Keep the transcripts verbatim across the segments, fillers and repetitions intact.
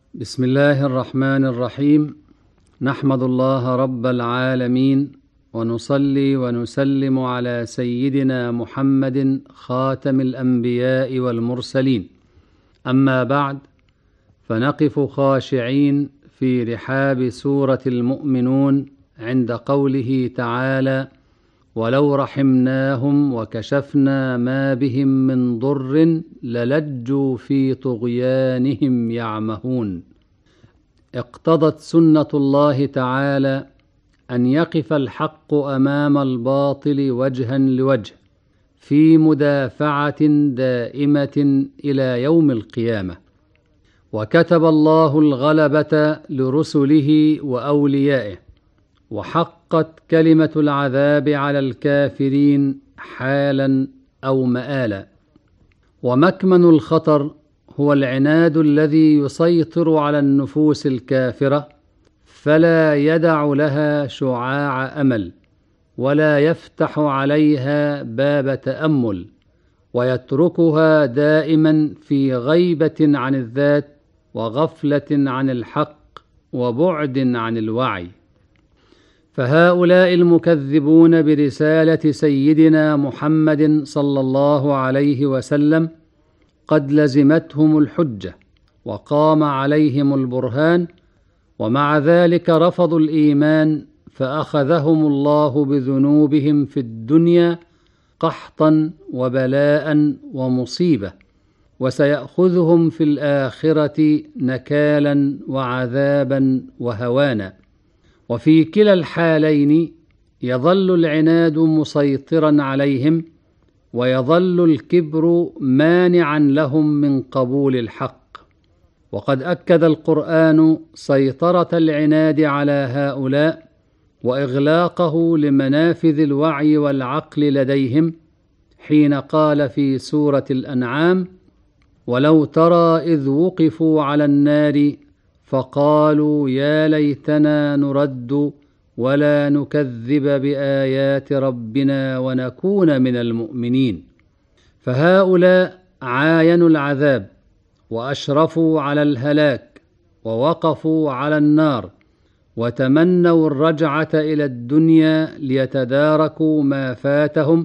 بسم الله الرحمن الرحيم. نحمد الله رب العالمين، ونصلي ونسلم على سيدنا محمد خاتم الأنبياء والمرسلين. أما بعد، فنقف خاشعين في رحاب سورة المؤمنون عند قوله تعالى: ولو رحمناهم وكشفنا ما بهم من ضر للجوا في طغيانهم يعمهون. اقتضت سنة الله تعالى أن يقف الحق أمام الباطل وجها لوجه في مدافعة دائمة إلى يوم القيامة، وكتب الله الغلبة لرسله وأوليائه، وحقت كلمة العذاب على الكافرين حالا أو مآلا. ومكمن الخطر هو العناد الذي يسيطر على النفوس الكافرة، فلا يدع لها شعاع أمل، ولا يفتح عليها باب تأمل، ويتركها دائما في غيبة عن الذات، وغفلة عن الحق، وبعد عن الوعي. فهؤلاء المكذبون برسالة سيدنا محمد صلى الله عليه وسلم قد لزمتهم الحجة، وقام عليهم البرهان، ومع ذلك رفضوا الإيمان، فأخذهم الله بذنوبهم في الدنيا قحطا وبلاء ومصيبة، وسيأخذهم في الآخرة نكالا وعذابا وهوانا. وفي كلا الحالين يظل العناد مسيطرا عليهم، ويظل الكبر مانعا لهم من قبول الحق. وقد أكد القرآن سيطرة العناد على هؤلاء، وإغلاقه لمنافذ الوعي والعقل لديهم، حين قال في سورة الأنعام: ولو ترى إذ وقفوا على النار فقالوا يا ليتنا نرد ولا نكذب بآيات ربنا ونكون من المؤمنين. فهؤلاء عاينوا العذاب، وأشرفوا على الهلاك، ووقفوا على النار، وتمنوا الرجعة إلى الدنيا ليتداركوا ما فاتهم،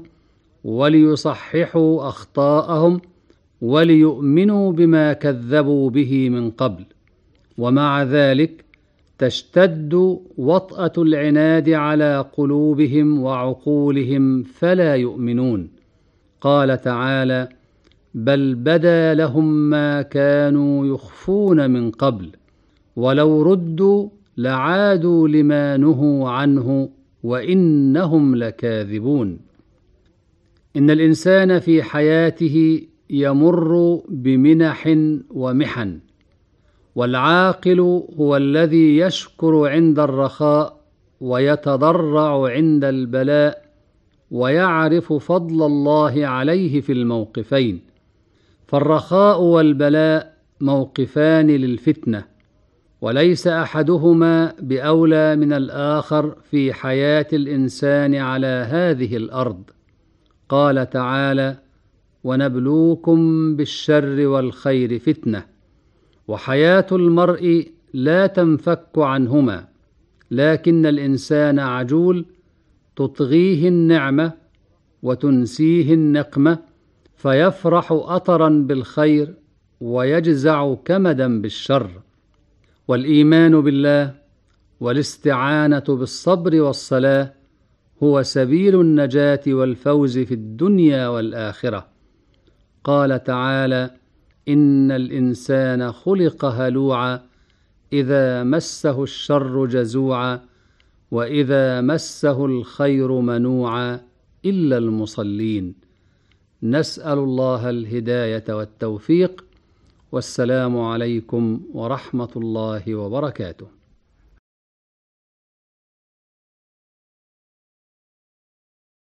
وليصححوا أخطاءهم، وليؤمنوا بما كذبوا به من قبل. ومع ذلك تشتد وطأة العناد على قلوبهم وعقولهم فلا يؤمنون. قال تعالى: بل بدا لهم ما كانوا يخفون من قبل ولو ردوا لعادوا لما نهوا عنه وإنهم لكاذبون. إن الإنسان في حياته يمر بمنح ومحن، والعاقل هو الذي يشكر عند الرخاء، ويتضرع عند البلاء، ويعرف فضل الله عليه في الموقفين. فالرخاء والبلاء موقفان للفتنة، وليس أحدهما بأولى من الآخر في حياة الإنسان على هذه الأرض. قال تعالى: ونبلوكم بالشر والخير فتنة. وحياة المرء لا تنفك عنهما، لكن الإنسان عجول، تطغيه النعمة وتنسيه النقمة، فيفرح أطرا بالخير ويجزع كمدا بالشر. والإيمان بالله والاستعانة بالصبر والصلاة هو سبيل النجاة والفوز في الدنيا والآخرة. قال تعالى: إن الإنسان خلق هلوعا إذا مسه الشر جزوعا وإذا مسه الخير منوعا إلا المصلين. نسأل الله الهداية والتوفيق، والسلام عليكم ورحمة الله وبركاته.